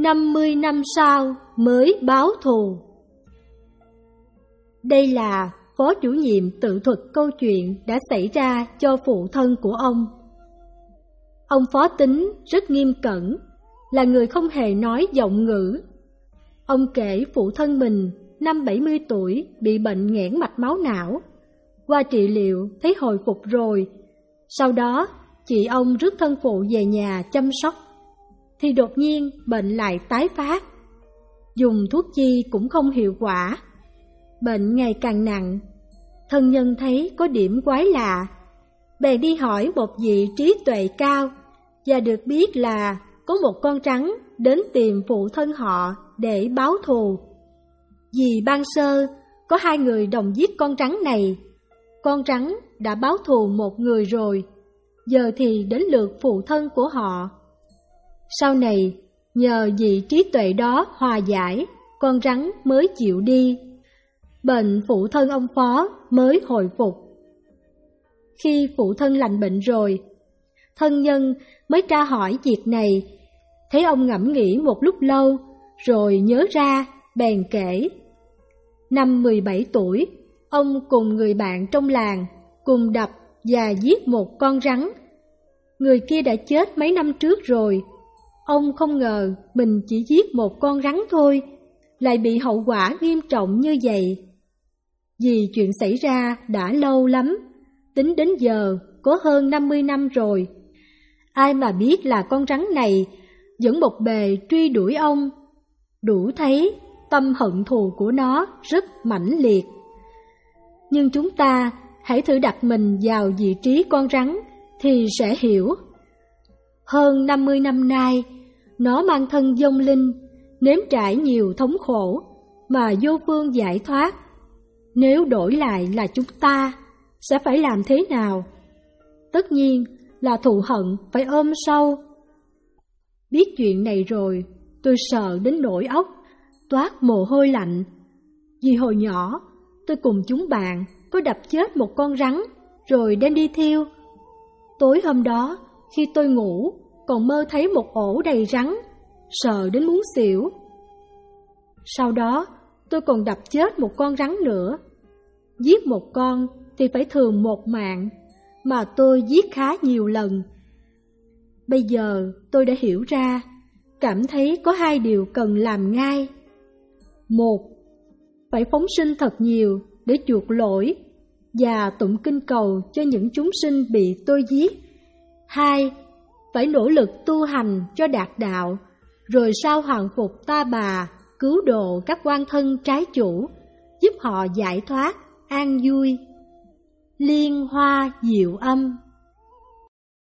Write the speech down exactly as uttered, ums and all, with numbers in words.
năm mươi năm sau mới báo thù. Đây là phó chủ nhiệm tự thuật câu chuyện đã xảy ra cho phụ thân của ông. Ông Phó Tính rất nghiêm cẩn, là người không hề nói giọng ngữ. Ông kể phụ thân mình năm bảy mươi tuổi bị bệnh nghẽn mạch máu não. Qua trị liệu thấy hồi phục rồi. Sau đó chị ông rước thân phụ về nhà chăm sóc, thì đột nhiên bệnh lại tái phát. Dùng thuốc chi cũng không hiệu quả. Bệnh ngày càng nặng. Thân nhân thấy có điểm quái lạ, bèn đi hỏi một vị trí tuệ cao, và được biết là có một con trắng đến tìm phụ thân họ để báo thù. Vì ban sơ có hai người đồng giết con trắng này. Con trắng đã báo thù một người rồi, giờ thì đến lượt phụ thân của họ. Sau này nhờ vị trí tuệ đó hòa giải, con rắn mới chịu đi. Bệnh phụ thân ông Phó mới hồi phục. Khi phụ thân lành bệnh rồi, thân nhân mới tra hỏi việc này. Thấy ông ngẫm nghĩ một lúc lâu, rồi nhớ ra, bèn kể. Năm mười bảy tuổi, ông cùng người bạn trong làng cùng đập và giết một con rắn. Người kia đã chết mấy năm trước rồi. Ông không ngờ mình chỉ giết một con rắn thôi, lại bị hậu quả nghiêm trọng như vậy. Vì chuyện xảy ra đã lâu lắm, tính đến giờ có hơn năm mươi năm rồi. Ai mà biết là con rắn này vẫn một bề truy đuổi ông. Đủ thấy tâm hận thù của nó rất mãnh liệt. Nhưng chúng ta hãy thử đặt mình vào vị trí con rắn thì sẽ hiểu. Hơn năm mươi năm nay, nó mang thân vong linh, nếm trải nhiều thống khổ mà vô phương giải thoát. Nếu đổi lại là chúng ta, sẽ phải làm thế nào? Tất nhiên là thù hận phải ôm sâu. Biết chuyện này rồi, tôi sợ đến nỗi óc toát mồ hôi lạnh. Vì hồi nhỏ, tôi cùng chúng bạn có đập chết một con rắn rồi đem đi thiêu. Tối hôm đó, khi tôi ngủ, còn mơ thấy một ổ đầy rắn, sợ đến muốn xỉu. Sau đó, tôi còn đập chết một con rắn nữa. Giết một con thì phải thường một mạng, mà tôi giết khá nhiều lần. Bây giờ tôi đã hiểu ra, cảm thấy có hai điều cần làm ngay. Một, phải phóng sinh thật nhiều để chuộc lỗi và tụng kinh cầu cho những chúng sinh bị tôi giết. Hai, phải nỗ lực tu hành cho đạt đạo, rồi sao hoàn phục ta bà, cứu độ các oan thân trái chủ, giúp họ giải thoát, an vui. Liên Hoa Diệu Âm.